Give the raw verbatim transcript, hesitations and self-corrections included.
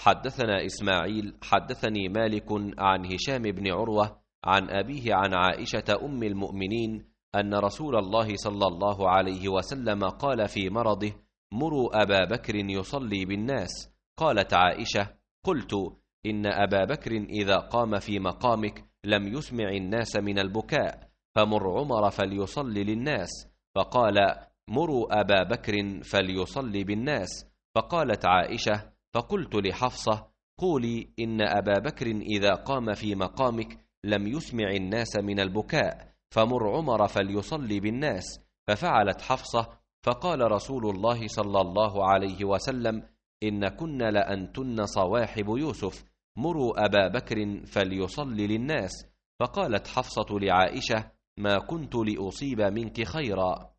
حدثنا إسماعيل حدثني مالك عن هشام بن عروة عن أبيه عن عائشة أم المؤمنين أن رسول الله صلى الله عليه وسلم قال في مرضه: مروا أبا بكر يصلي بالناس. قالت عائشة: قلت: إن أبا بكر إذا قام في مقامك لم يسمع الناس من البكاء، فمر عمر فليصلي للناس. فقال: مروا أبا بكر فليصلي بالناس. فقالت عائشة: فقلت لحفصة: قولي إن أبا بكر إذا قام في مقامك لم يسمع الناس من البكاء، فمر عمر فليصلي بالناس. ففعلت حفصة، فقال رسول الله صلى الله عليه وسلم: إن كن لأنتن صواحب يوسف، مروا أبا بكر فليصلي للناس. فقالت حفصة لعائشة: ما كنت لأصيب منك خيرا.